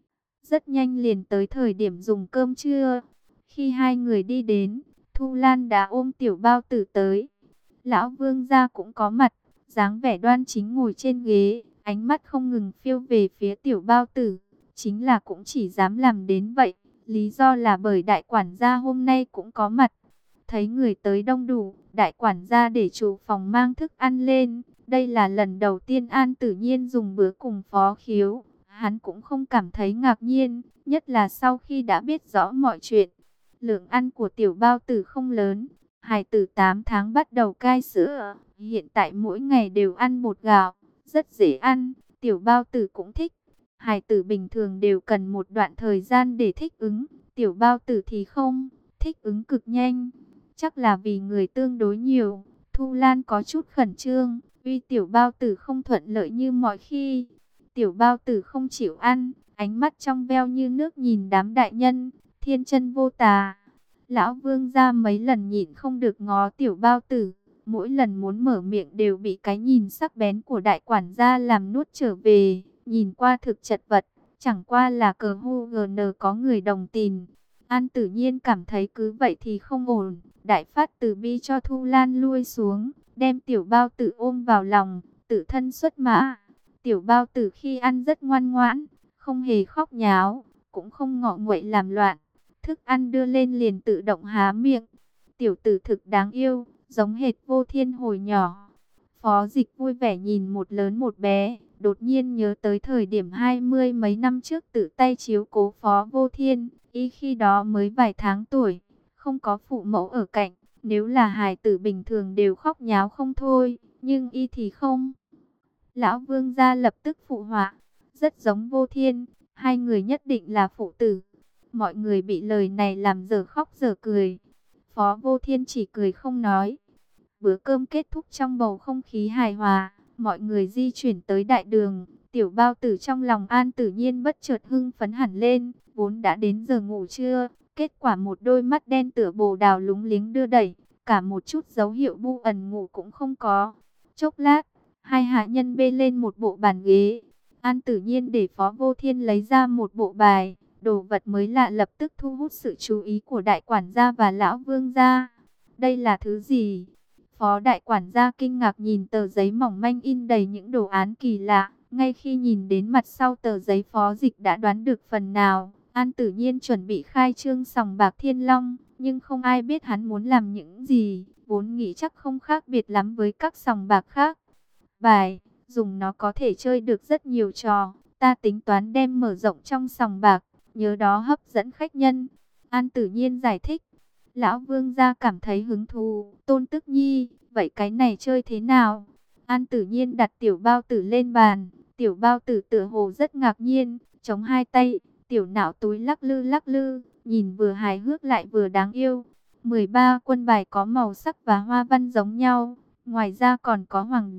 Rất nhanh liền tới thời điểm dùng cơm trưa. Khi hai người đi đến, Thu Lan đã ôm Tiểu Bao Tử tới. Lão Vương gia cũng có mặt, dáng vẻ đoan chính ngồi trên ghế, ánh mắt không ngừng phiêu về phía Tiểu Bao Tử. Chính là cũng chỉ dám làm đến vậy, lý do là bởi đại quản gia hôm nay cũng có mặt. Thấy người tới đông đủ, đại quản gia để chủ phòng mang thức ăn lên. Đây là lần đầu tiên An Tử Nhiên dùng bữa cùng Phó Khiếu. Hắn cũng không cảm thấy ngạc nhiên, nhất là sau khi đã biết rõ mọi chuyện. Lượng ăn của Tiểu Bao Tử không lớn. Hài tử 8 tháng bắt đầu cai sữa, hiện tại mỗi ngày đều ăn bột gạo, rất dễ ăn, Tiểu Bao Tử cũng thích. Hài tử bình thường đều cần một đoạn thời gian để thích ứng, Tiểu Bao Tử thì không, thích ứng cực nhanh. Chắc là vì người tương đối nhiều, Thu Lan có chút khẩn trương, vì Tiểu Bao Tử không thuận lợi như mọi khi. Tiểu Bao Tử không chịu ăn, ánh mắt trong veo như nước nhìn đám đại nhân, thiên chân vô tà. Lão Vương gia mấy lần nhịn không được ngó Tiểu Bao Tử, mỗi lần muốn mở miệng đều bị cái nhìn sắc bén của đại quản gia làm nuốt trở về, nhìn qua thực chật vật, chẳng qua là cờ hu gn có người đồng tình. An Tử Nhiên cảm thấy cứ vậy thì không ổn, đại phát từ bi cho Thu Lan lui xuống, đem Tiểu Bao Tử ôm vào lòng, tự thân xuất mã. Tiểu Bao Tử khi ăn rất ngoan ngoãn, không hề khóc nháo, cũng không ngọ nguậy làm loạn. Thức ăn đưa lên liền tự động há miệng. Tiểu tử thực đáng yêu, giống hệt Vô Thiên hồi nhỏ. Phó Dịch vui vẻ nhìn một lớn một bé, đột nhiên nhớ tới thời điểm 20 mấy năm trước tự tay chiếu cố Phó Vô Thiên, y khi đó mới vài tháng tuổi, không có phụ mẫu ở cạnh, nếu là hài tử bình thường đều khóc nháo không thôi, nhưng y thì không. Lão Vương gia lập tức phụ họa, rất giống Vô Thiên, hai người nhất định là phụ tử. Mọi người bị lời này làm dở khóc dở cười. Phó Vô Thiên chỉ cười không nói. Bữa cơm kết thúc trong bầu không khí hài hòa. Mọi người di chuyển tới đại đường. Tiểu Bao Tử trong lòng An Tử Nhiên bất chợt hưng phấn hẳn lên. Vốn đã đến giờ ngủ trưa. Kết quả một đôi mắt đen tựa bồ đào lúng liếng đưa đẩy. Cả một chút dấu hiệu bu ẩn ngủ cũng không có. Chốc lát, hai hạ nhân bê lên một bộ bàn ghế. An Tử Nhiên để Phó Vô Thiên lấy ra một bộ bài. Đồ vật mới lạ lập tức thu hút sự chú ý của đại quản gia và lão Vương gia. Đây là thứ gì? Phó đại quản gia kinh ngạc nhìn tờ giấy mỏng manh in đầy những đồ án kỳ lạ. Ngay khi nhìn đến mặt sau tờ giấy, Phó Dịch đã đoán được phần nào. An Tử Nhiên chuẩn bị khai trương sòng bạc Thiên Long, nhưng không ai biết hắn muốn làm những gì. Vốn nghĩ chắc không khác biệt lắm với các sòng bạc khác. Bài, dùng nó có thể chơi được rất nhiều trò. Ta tính toán đem mở rộng trong sòng bạc, nhớ đó hấp dẫn khách nhân. An Tử Nhiên giải thích. Lão Vương gia cảm thấy hứng thú. Tôn Tức Nhi, vậy cái này chơi thế nào? An Tử Nhiên đặt Tiểu Bao Tử lên bàn. Tiểu Bao Tử tựa hồ rất ngạc nhiên, chống hai tay, tiểu não túi lắc lư, nhìn vừa hài hước lại vừa đáng yêu. 13 quân bài có màu sắc và hoa văn giống nhau. Ngoài ra còn có hoàng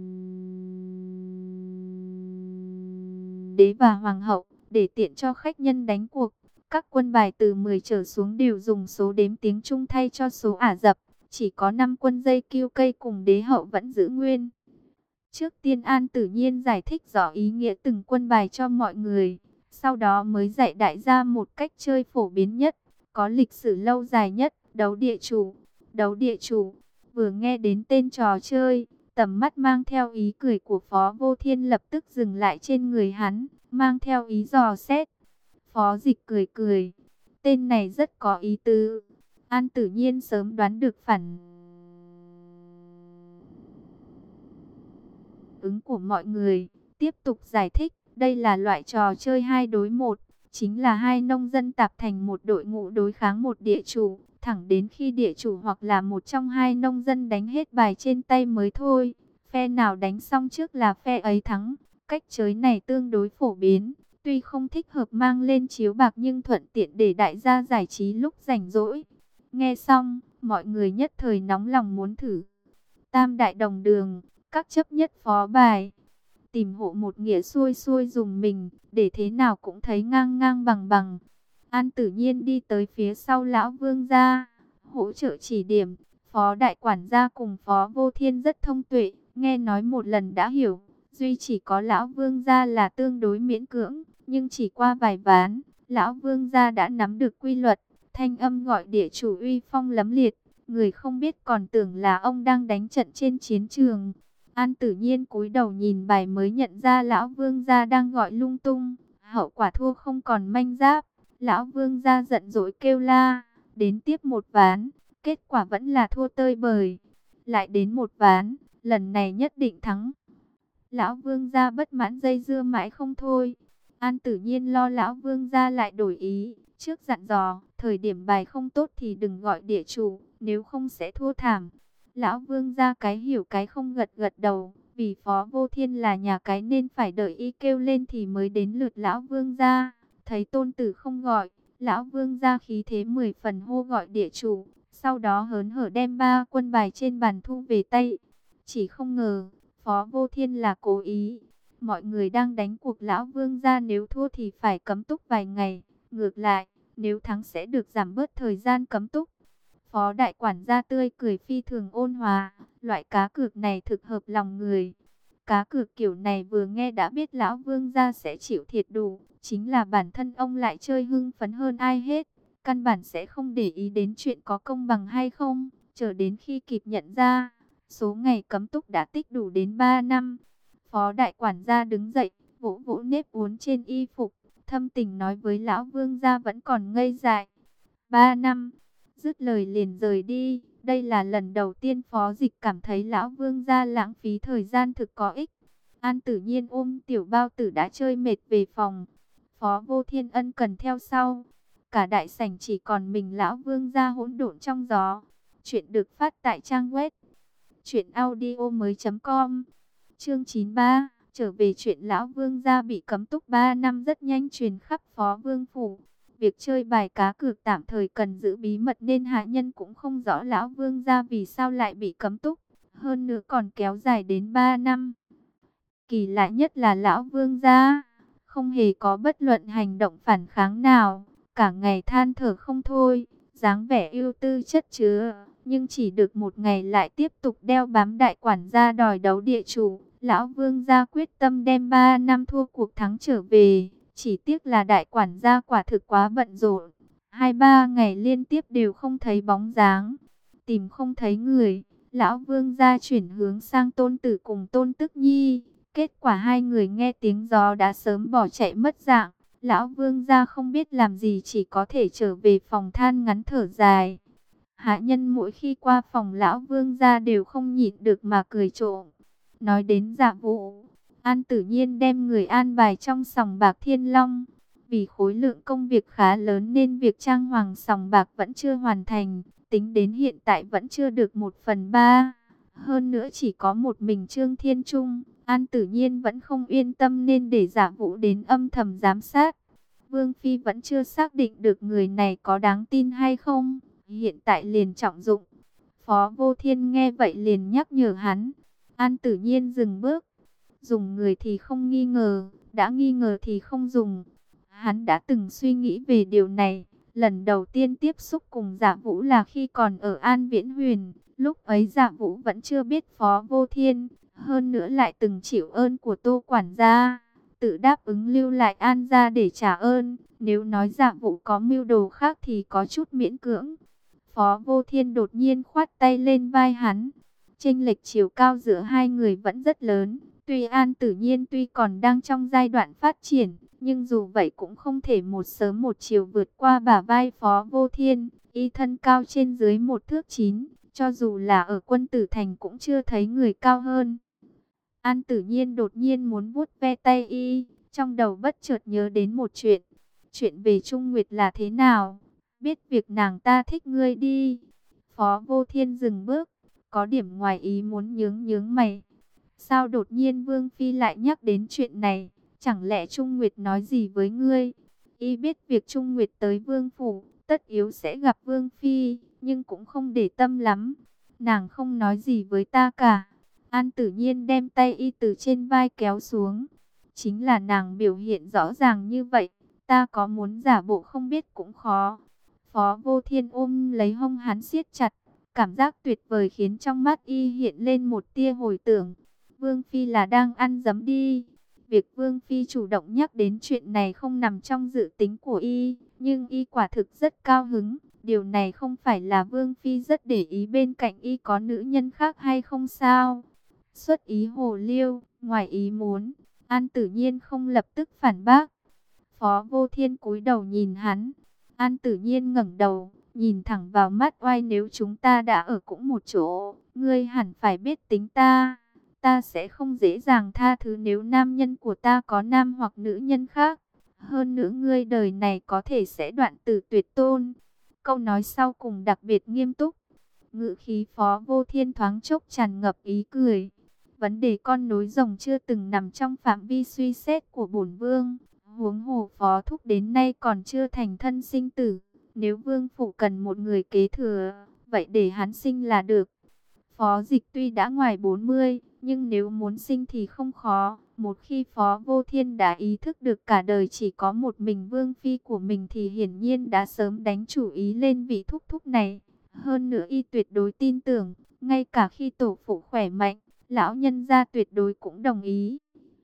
đế và hoàng hậu, để tiện cho khách nhân đánh cuộc. Các quân bài từ 10 trở xuống đều dùng số đếm tiếng Trung thay cho số Ả Rập. Chỉ có 5 quân dây kiêu cây cùng đế hậu vẫn giữ nguyên. Trước tiên An Tử Nhiên giải thích rõ ý nghĩa từng quân bài cho mọi người. Sau đó mới dạy đại gia một cách chơi phổ biến nhất, có lịch sử lâu dài nhất, đấu địa chủ. Đấu địa chủ, vừa nghe đến tên trò chơi, tầm mắt mang theo ý cười của Phó Vô Thiên lập tức dừng lại trên người hắn, mang theo ý dò xét. Phó Dịch cười cười, tên này rất có ý tứ. An Tử Nhiên sớm đoán được phản ứng của mọi người, tiếp tục giải thích, đây là loại trò chơi 2 đối 1, chính là hai nông dân tạp thành một đội ngũ đối kháng một địa chủ, thẳng đến khi địa chủ hoặc là một trong hai nông dân đánh hết bài trên tay mới thôi. Phe nào đánh xong trước là phe ấy thắng. Cách chơi này tương đối phổ biến, tuy không thích hợp mang lên chiếu bạc nhưng thuận tiện để đại gia giải trí lúc rảnh rỗi. Nghe xong, mọi người nhất thời nóng lòng muốn thử. Tam đại đồng đường, các chấp nhất phó bài. tìm hộ một nghĩa xuôi xuôi dùng mình, để thế nào cũng thấy ngang ngang bằng bằng. An Tử Nhiên đi tới phía sau lão vương gia, hỗ trợ chỉ điểm. Phó đại quản gia cùng Phó Vô Thiên rất thông tuệ, nghe nói một lần đã hiểu. Duy chỉ có lão vương gia là tương đối miễn cưỡng, nhưng chỉ qua vài ván, lão vương gia đã nắm được quy luật. Thanh âm gọi địa chủ uy phong lấm liệt, người không biết còn tưởng là ông đang đánh trận trên chiến trường. An Tử Nhiên cúi đầu nhìn bài mới nhận ra lão vương gia đang gọi lung tung, hậu quả thua không còn manh giáp. Lão vương gia giận dỗi kêu la, đến tiếp một ván, kết quả vẫn là thua tơi bời. Lại đến một ván, lần này nhất định thắng. Lão vương gia bất mãn dây dưa mãi không thôi. An Tử Nhiên lo lão vương gia lại đổi ý, trước dặn dò, thời điểm bài không tốt thì đừng gọi địa chủ, nếu không sẽ thua thảm. Lão vương gia cái hiểu cái không gật gật đầu, vì Phó Vô Thiên là nhà cái nên phải đợi y kêu lên thì mới đến lượt lão vương gia. Thấy tôn tử không gọi, lão vương gia khí thế 10 phần hô gọi địa chủ, sau đó hớn hở đem 3 quân bài trên bàn thu về tay. Chỉ không ngờ, Phó Vô Thiên là cố ý. Mọi người đang đánh cuộc lão vương gia nếu thua thì phải cấm túc vài ngày. Ngược lại, nếu thắng sẽ được giảm bớt thời gian cấm túc. Phó đại quản gia tươi cười phi thường ôn hòa. Loại cá cược này thực hợp lòng người. Cá cược kiểu này vừa nghe đã biết lão vương gia sẽ chịu thiệt đủ. Chính là bản thân ông lại chơi hưng phấn hơn ai hết. Căn bản sẽ không để ý đến chuyện có công bằng hay không. Chờ đến khi kịp nhận ra, số ngày cấm túc đã tích đủ đến 3 năm. Phó đại quản gia đứng dậy, vỗ vỗ nếp uốn trên y phục, thâm tình nói với lão vương gia vẫn còn ngây dại. 3 năm, dứt lời liền rời đi. Đây là lần đầu tiên Phó Dịch cảm thấy lão vương gia lãng phí thời gian thực có ích. An Tử Nhiên ôm tiểu bao tử đã chơi mệt về phòng. Phó Vô Thiên ân cần theo sau. Cả đại sảnh chỉ còn mình lão vương gia hỗn độn trong gió. Chuyện được phát tại trang web truyệnaudiomoi.com. Chương 93, trở về chuyện lão vương gia bị cấm túc 3 năm rất nhanh truyền khắp Phó Vương phủ. Việc chơi bài cá cược tạm thời cần giữ bí mật nên hạ nhân cũng không rõ lão vương gia vì sao lại bị cấm túc, hơn nữa còn kéo dài đến 3 năm. Kỳ lạ nhất là lão vương gia không hề có bất luận hành động phản kháng nào, cả ngày than thở không thôi, dáng vẻ ưu tư chất chứa, nhưng chỉ được một ngày lại tiếp tục đeo bám đại quản gia đòi đấu địa chủ. Lão vương gia quyết tâm đem 3 năm thua cuộc thắng trở về, chỉ tiếc là đại quản gia quả thực quá bận rộn, 2-3 ngày liên tiếp đều không thấy bóng dáng, tìm không thấy người. Lão vương gia chuyển hướng sang tôn tử cùng tôn tức nhi. Kết quả hai người nghe tiếng gió đã sớm bỏ chạy mất dạng. Lão vương gia không biết làm gì, chỉ có thể trở về phòng than ngắn thở dài. Hạ nhân mỗi khi qua phòng lão vương gia đều không nhịn được mà cười trộm. Nói đến Dạ Vũ, An Tử Nhiên đem người an bài trong sòng bạc Thiên Long. Vì khối lượng công việc khá lớn nên việc trang hoàng sòng bạc vẫn chưa hoàn thành. Tính đến hiện tại vẫn chưa được 1/3. Hơn nữa chỉ có một mình Trương Thiên Trung. An Tử Nhiên vẫn không yên tâm nên để Dạ Vũ đến âm thầm giám sát. Vương Phi vẫn chưa xác định được người này có đáng tin hay không. Hiện tại liền trọng dụng. Phó Vô Thiên nghe vậy liền nhắc nhở hắn. An Tử Nhiên dừng bước. Dùng người thì không nghi ngờ, đã nghi ngờ thì không dùng. Hắn đã từng suy nghĩ về điều này. Lần đầu tiên tiếp xúc cùng Dạ Vũ là khi còn ở An Viễn Huyền. Lúc ấy Dạ Vũ vẫn chưa biết Phó Vô Thiên. Hơn nữa lại từng chịu ơn của Tô quản gia, tự đáp ứng lưu lại An gia để trả ơn. Nếu nói Dạ Vũ có mưu đồ khác thì có chút miễn cưỡng. Phó Vô Thiên đột nhiên khoát tay lên vai hắn. Chênh lệch chiều cao giữa hai người vẫn rất lớn. Tuy An Tử Nhiên tuy còn đang trong giai đoạn phát triển, nhưng dù vậy cũng không thể một sớm một chiều vượt qua bả vai Phó Vô Thiên. Y thân cao trên dưới 1 thước 9, cho dù là ở Quân Tử Thành cũng chưa thấy người cao hơn. An Tử Nhiên đột nhiên muốn vuốt ve tay y, trong đầu bất chợt nhớ đến một chuyện. Chuyện về Trung Nguyệt là thế nào? Biết việc nàng ta thích ngươi đi. Phó Vô Thiên dừng bước, có điểm ngoài ý muốn nhướng nhướng mày. Sao đột nhiên Vương Phi lại nhắc đến chuyện này? Chẳng lẽ Trung Nguyệt nói gì với ngươi? Y biết việc Trung Nguyệt tới Vương Phủ, tất yếu sẽ gặp Vương Phi, nhưng cũng không để tâm lắm. Nàng không nói gì với ta cả. An Tử Nhiên đem tay y từ trên vai kéo xuống. Chính là nàng biểu hiện rõ ràng như vậy, ta có muốn giả bộ không biết cũng khó. Phó Vô Thiên ôm lấy hông hắn siết chặt, cảm giác tuyệt vời khiến trong mắt y hiện lên một tia hồi tưởng. Vương Phi là đang ăn dấm đi. Việc Vương Phi chủ động nhắc đến chuyện này không nằm trong dự tính của y, nhưng y quả thực rất cao hứng. Điều này không phải là Vương Phi rất để ý bên cạnh y có nữ nhân khác hay không sao? Xuất ý hồ liêu, ngoài ý muốn, An Tử Nhiên không lập tức phản bác. Phó Vô Thiên cúi đầu nhìn hắn. An Tử Nhiên ngẩng đầu, nhìn thẳng vào mắt oai, nếu chúng ta đã ở cũng một chỗ, ngươi hẳn phải biết tính ta. Ta sẽ không dễ dàng tha thứ nếu nam nhân của ta có nam hoặc nữ nhân khác. Hơn nữa ngươi đời này có thể sẽ đoạn tử tuyệt tôn. Câu nói sau cùng đặc biệt nghiêm túc. Ngữ khí Phó Vô Thiên thoáng chốc tràn ngập ý cười. Vấn đề con nối rồng chưa từng nằm trong phạm vi suy xét của bổn vương. Huống hồ Phó Thúc đến nay còn chưa thành thân sinh tử. Nếu vương phủ cần một người kế thừa, vậy để hắn sinh là được. Phó Dịch tuy đã ngoài 40, nhưng nếu muốn sinh thì không khó. Một khi Phó Vô Thiên đã ý thức được cả đời chỉ có một mình Vương Phi của mình thì hiển nhiên đã sớm đánh chủ ý lên vị thúc thúc này. Hơn nữa y tuyệt đối tin tưởng, ngay cả khi tổ phụ khỏe mạnh, lão nhân gia tuyệt đối cũng đồng ý.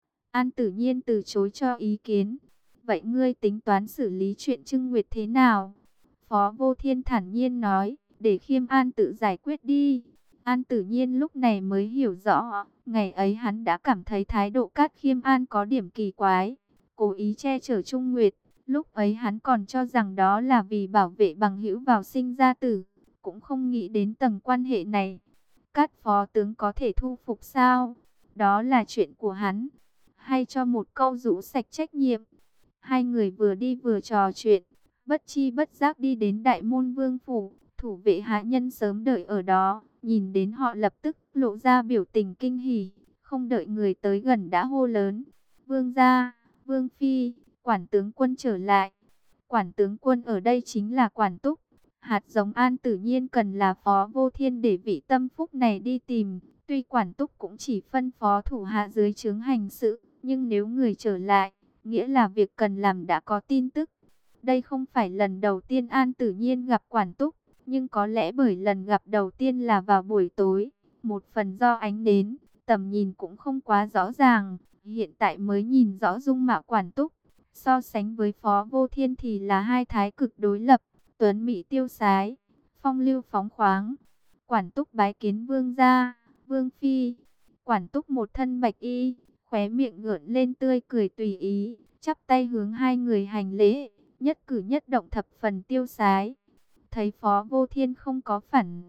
An Tử Nhiên từ chối cho ý kiến. Vậy ngươi tính toán xử lý chuyện Trưng Nguyệt thế nào? Phó Vô Thiên thản nhiên nói, để Khiêm An tự giải quyết đi. An Tử Nhiên lúc này mới hiểu rõ, ngày ấy hắn đã cảm thấy thái độ Cát Khiêm An có điểm kỳ quái, cố ý che chở Trung Nguyệt. Lúc ấy hắn còn cho rằng đó là vì bảo vệ bằng hữu vào sinh ra tử, cũng không nghĩ đến tầng quan hệ này. Cát phó tướng có thể thu phục sao? Đó là chuyện của hắn. Hay cho một câu rũ sạch trách nhiệm. Hai người vừa đi vừa trò chuyện, bất chi bất giác đi đến Đại Môn Vương phủ. Thủ vệ hạ nhân sớm đợi ở đó, nhìn đến họ lập tức lộ ra biểu tình kinh hỉ, không đợi người tới gần đã hô lớn: Vương gia, Vương Phi, Quản tướng quân trở lại. Quản tướng quân ở đây chính là Quản Túc. Hạt giống An Tử Nhiên cần là Phó Vô Thiên để vị tâm phúc này đi tìm. Tuy Quản Túc cũng chỉ phân phó thủ hạ dưới trướng hành sự, nhưng nếu người trở lại, nghĩa là việc cần làm đã có tin tức. Đây không phải lần đầu tiên An Tử Nhiên gặp Quản Túc, nhưng có lẽ bởi lần gặp đầu tiên là vào buổi tối, một phần do ánh đến, tầm nhìn cũng không quá rõ ràng, hiện tại mới nhìn rõ dung mạo Quản Túc. So sánh với Phó Vô Thiên thì là hai thái cực đối lập, tuấn mỹ tiêu sái, phong lưu phóng khoáng. Quản Túc bái kiến vương gia, Vương Phi. Quản Túc một thân bạch y, khóe miệng gợn lên tươi cười tùy ý, chắp tay hướng hai người hành lễ, nhất cử nhất động thập phần tiêu sái. Thấy Phó Vô Thiên không có phản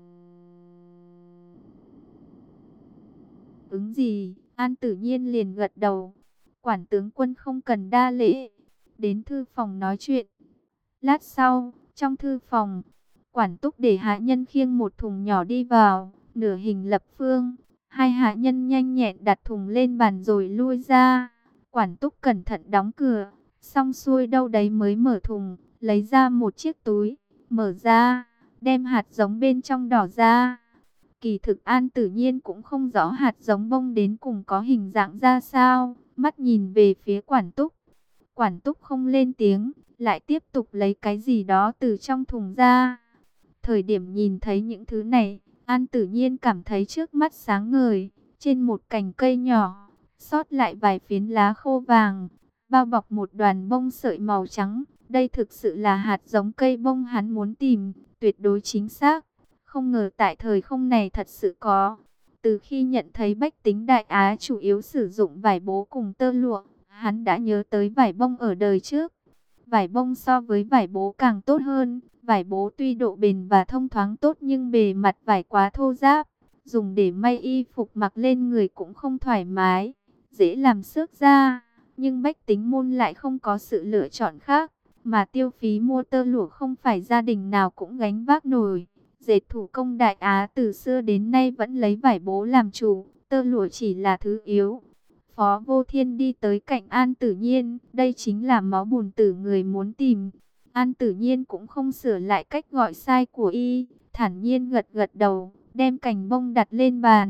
ứng gì, An Tử Nhiên liền gật đầu. Quản tướng quân không cần đa lễ, đến thư phòng nói chuyện. Lát sau, trong thư phòng, Quản Túc để hạ nhân khiêng một thùng nhỏ đi vào, nửa hình lập phương. Hai hạ nhân nhanh nhẹn đặt thùng lên bàn rồi lui ra. Quản Túc cẩn thận đóng cửa, xong xuôi đâu đấy mới mở thùng, lấy ra một chiếc túi, mở ra, đem hạt giống bên trong đỏ ra. Kỳ thực An Tử Nhiên cũng không rõ hạt giống bông đến cùng có hình dạng ra sao, mắt nhìn về phía Quản Túc. Quản Túc không lên tiếng, lại tiếp tục lấy cái gì đó từ trong thùng ra. Thời điểm nhìn thấy những thứ này, An Tử Nhiên cảm thấy trước mắt sáng ngời, trên một cành cây nhỏ, sót lại vài phiến lá khô vàng, bao bọc một đoàn bông sợi màu trắng. Đây thực sự là hạt giống cây bông hắn muốn tìm, tuyệt đối chính xác. Không ngờ tại thời không này thật sự có. Từ khi nhận thấy Bách Tính Đại Á chủ yếu sử dụng vải bố cùng tơ lụa, hắn đã nhớ tới vải bông ở đời trước. Vải bông so với vải bố càng tốt hơn. Vải bố tuy độ bền và thông thoáng tốt nhưng bề mặt vải quá thô ráp, dùng để may y phục mặc lên người cũng không thoải mái, dễ làm xước da. Nhưng Bách Tính Môn lại không có sự lựa chọn khác, mà tiêu phí mua tơ lụa không phải gia đình nào cũng gánh vác nổi. Dệt thủ công Đại Á từ xưa đến nay vẫn lấy vải bố làm chủ, tơ lụa chỉ là thứ yếu. Phó Vô Thiên đi tới cạnh An Tử Nhiên, đây chính là máu bùn tử người muốn tìm. An Tử Nhiên cũng không sửa lại cách gọi sai của y, thản nhiên gật gật đầu, đem cành bông đặt lên bàn,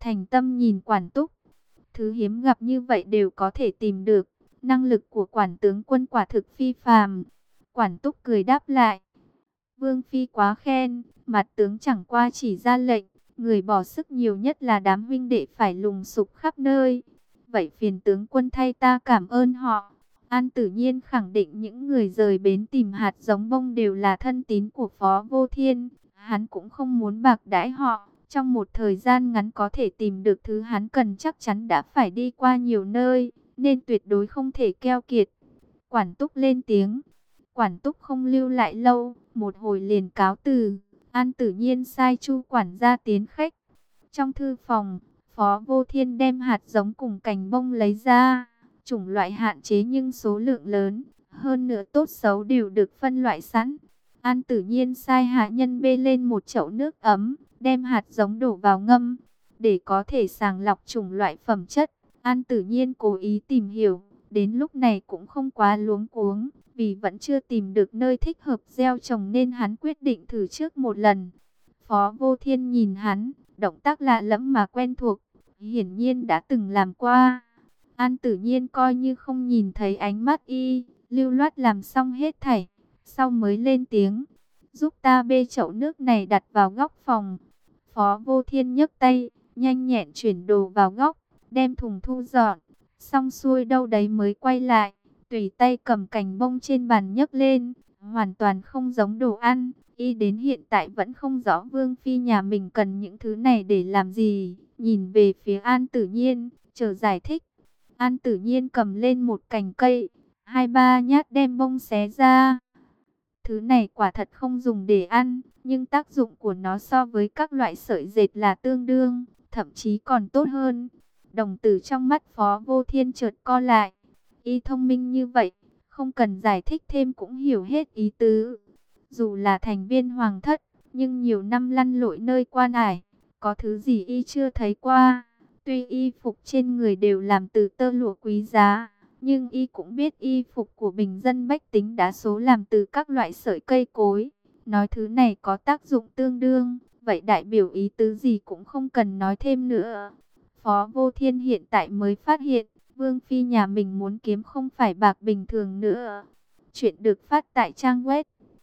thành tâm nhìn Quản Túc. Thứ hiếm gặp như vậy đều có thể tìm được. Năng lực của Quản tướng quân quả thực phi phàm. Quản Túc cười đáp lại. Vương phi quá khen, mặt tướng chẳng qua chỉ ra lệnh, người bỏ sức nhiều nhất là đám huynh đệ phải lùng sục khắp nơi. Vậy phiền tướng quân thay ta cảm ơn họ. An Tử Nhiên khẳng định những người rời bến tìm hạt giống bông đều là thân tín của Phó Vô Thiên. Hắn cũng không muốn bạc đãi họ. Trong một thời gian ngắn có thể tìm được thứ hắn cần chắc chắn đã phải đi qua nhiều nơi, nên tuyệt đối không thể keo kiệt. Quản Túc lên tiếng. Quản Túc không lưu lại lâu, một hồi liền cáo từ. An Tử Nhiên sai Chu quản gia tiến khách. Trong thư phòng, Phó Vô Thiên đem hạt giống cùng cành bông lấy ra. Chủng loại hạn chế nhưng số lượng lớn, hơn nữa tốt xấu đều được phân loại sẵn. An Tử Nhiên sai hạ nhân bê lên một chậu nước ấm, đem hạt giống đổ vào ngâm. Để có thể sàng lọc chủng loại phẩm chất, An Tử Nhiên cố ý tìm hiểu. Đến lúc này cũng không quá luống cuống, vì vẫn chưa tìm được nơi thích hợp gieo trồng nên hắn quyết định thử trước một lần. Phó Vô Thiên nhìn hắn, động tác lạ lẫm mà quen thuộc, hiển nhiên đã từng làm qua. An Tử Nhiên coi như không nhìn thấy ánh mắt y, lưu loát làm xong hết thảy, sau mới lên tiếng, giúp ta bê chậu nước này đặt vào góc phòng. Phó Vô Thiên nhấc tay, nhanh nhẹn chuyển đồ vào góc, đem thùng thu dọn, xong xuôi đâu đấy mới quay lại, tùy tay cầm cành bông trên bàn nhấc lên, hoàn toàn không giống đồ ăn. Y đến hiện tại vẫn không rõ Vương Phi nhà mình cần những thứ này để làm gì, nhìn về phía An Tử Nhiên, chờ giải thích. An Tử Nhiên cầm lên một cành cây, 2-3 nhát đem bông xé ra. Thứ này quả thật không dùng để ăn, nhưng tác dụng của nó so với các loại sợi dệt là tương đương, thậm chí còn tốt hơn. Đồng tử trong mắt Phó Vô Thiên chợt co lại. Y thông minh như vậy, không cần giải thích thêm cũng hiểu hết ý tứ. Dù là thành viên hoàng thất, nhưng nhiều năm lăn lội nơi quan ải, có thứ gì y chưa thấy qua. Tuy y phục trên người đều làm từ tơ lụa quý giá, nhưng y cũng biết y phục của bình dân bách tính đa số làm từ các loại sợi cây cối. Nói thứ này có tác dụng tương đương, vậy đại biểu ý tứ gì cũng không cần nói thêm nữa. Phó Vô Thiên hiện tại mới phát hiện, Vương Phi nhà mình muốn kiếm không phải bạc bình thường nữa. Chuyện được phát tại trang web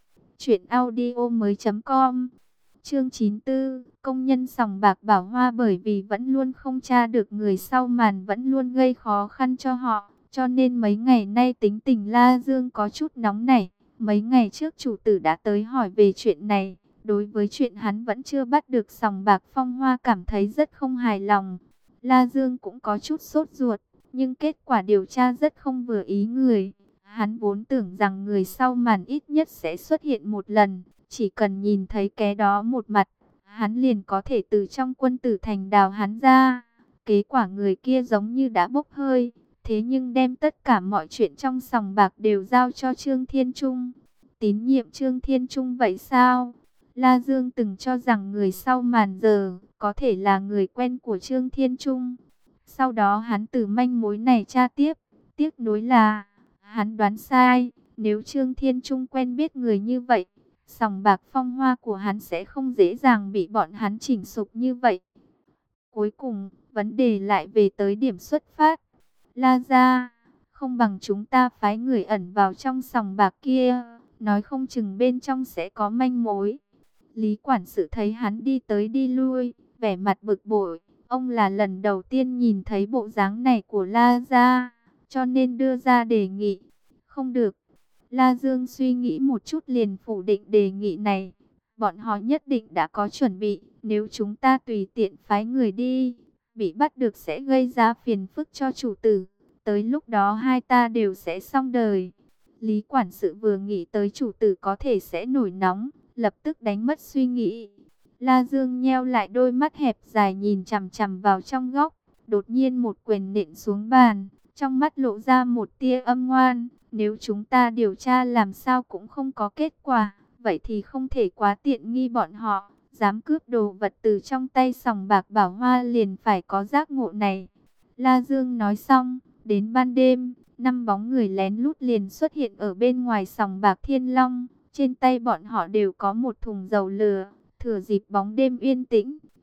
truyệnaudiomoi.com. Chương 94, công nhân sòng bạc Bảo Hoa bởi vì vẫn luôn không tra được người sau màn vẫn luôn gây khó khăn cho họ, cho nên mấy ngày nay tính tình La Dương có chút nóng nảy. Mấy ngày trước chủ tử đã tới hỏi về chuyện này, đối với chuyện hắn vẫn chưa bắt được sòng bạc Phong Hoa cảm thấy rất không hài lòng. La Dương cũng có chút sốt ruột, nhưng kết quả điều tra rất không vừa ý người. Hắn vốn tưởng rằng người sau màn ít nhất sẽ xuất hiện một lần, chỉ cần nhìn thấy cái đó một mặt, hắn liền có thể từ trong quân tử thành đào hắn ra. Kết quả người kia giống như đã bốc hơi, thế nhưng đem tất cả mọi chuyện trong sòng bạc đều giao cho Trương Thiên Trung. Tín nhiệm Trương Thiên Trung vậy sao? La Dương từng cho rằng người sau màn giờ có thể là người quen của Trương Thiên Trung. Sau đó hắn từ manh mối này tra tiếp, tiếc nuối là hắn đoán sai. Nếu Trương Thiên Trung quen biết người như vậy, sòng bạc Phong Hoa của hắn sẽ không dễ dàng bị bọn hắn chỉnh sụp như vậy. Cuối cùng, vấn đề lại về tới điểm xuất phát. La gia, không bằng chúng ta phái người ẩn vào trong sòng bạc kia, nói không chừng bên trong sẽ có manh mối. Lý quản sự thấy hắn đi tới đi lui, vẻ mặt bực bội. Ông là lần đầu tiên nhìn thấy bộ dáng này của La gia, cho nên đưa ra đề nghị. Không được. La Dương suy nghĩ một chút liền phủ định đề nghị này. Bọn họ nhất định đã có chuẩn bị, nếu chúng ta tùy tiện phái người đi, bị bắt được sẽ gây ra phiền phức cho chủ tử. Tới lúc đó hai ta đều sẽ xong đời. Lý quản sự vừa nghĩ tới chủ tử có thể sẽ nổi nóng, lập tức đánh mất suy nghĩ. La Dương nheo lại đôi mắt hẹp dài nhìn chằm chằm vào trong góc, đột nhiên một quyền nện xuống bàn, trong mắt lộ ra một tia âm ngoan. Nếu chúng ta điều tra làm sao cũng không có kết quả, vậy thì không thể quá tiện nghi bọn họ. Dám cướp đồ vật từ trong tay sòng bạc Bảo Hoa liền phải có giác ngộ này. La Dương nói xong, đến ban đêm, 5 bóng người lén lút liền xuất hiện ở bên ngoài sòng bạc Thiên Long. Trên tay bọn họ đều có một thùng dầu lửa. Thừa dịp bóng đêm yên tĩnh,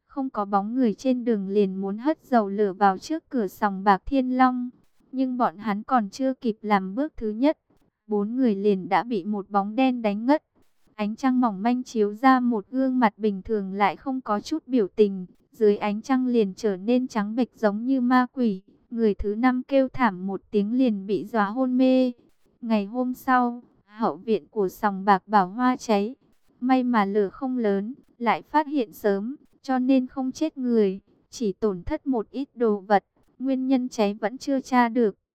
Không có bóng người trên đường liền muốn hất dầu lửa vào trước cửa sòng bạc Thiên Long. Nhưng bọn hắn còn chưa kịp làm bước thứ nhất, 4 người liền đã bị một bóng đen đánh ngất. Ánh trăng mỏng manh chiếu ra một gương mặt bình thường lại không có chút biểu tình. Dưới ánh trăng liền trở nên trắng bệch giống như ma quỷ. Người thứ 5 kêu thảm một tiếng liền bị dọa hôn mê. Ngày hôm sau, hậu viện của sòng bạc Bảo Hoa cháy. May mà lửa không lớn, lại phát hiện sớm, cho nên không chết người, chỉ tổn thất một ít đồ vật. Nguyên nhân cháy vẫn chưa tra được.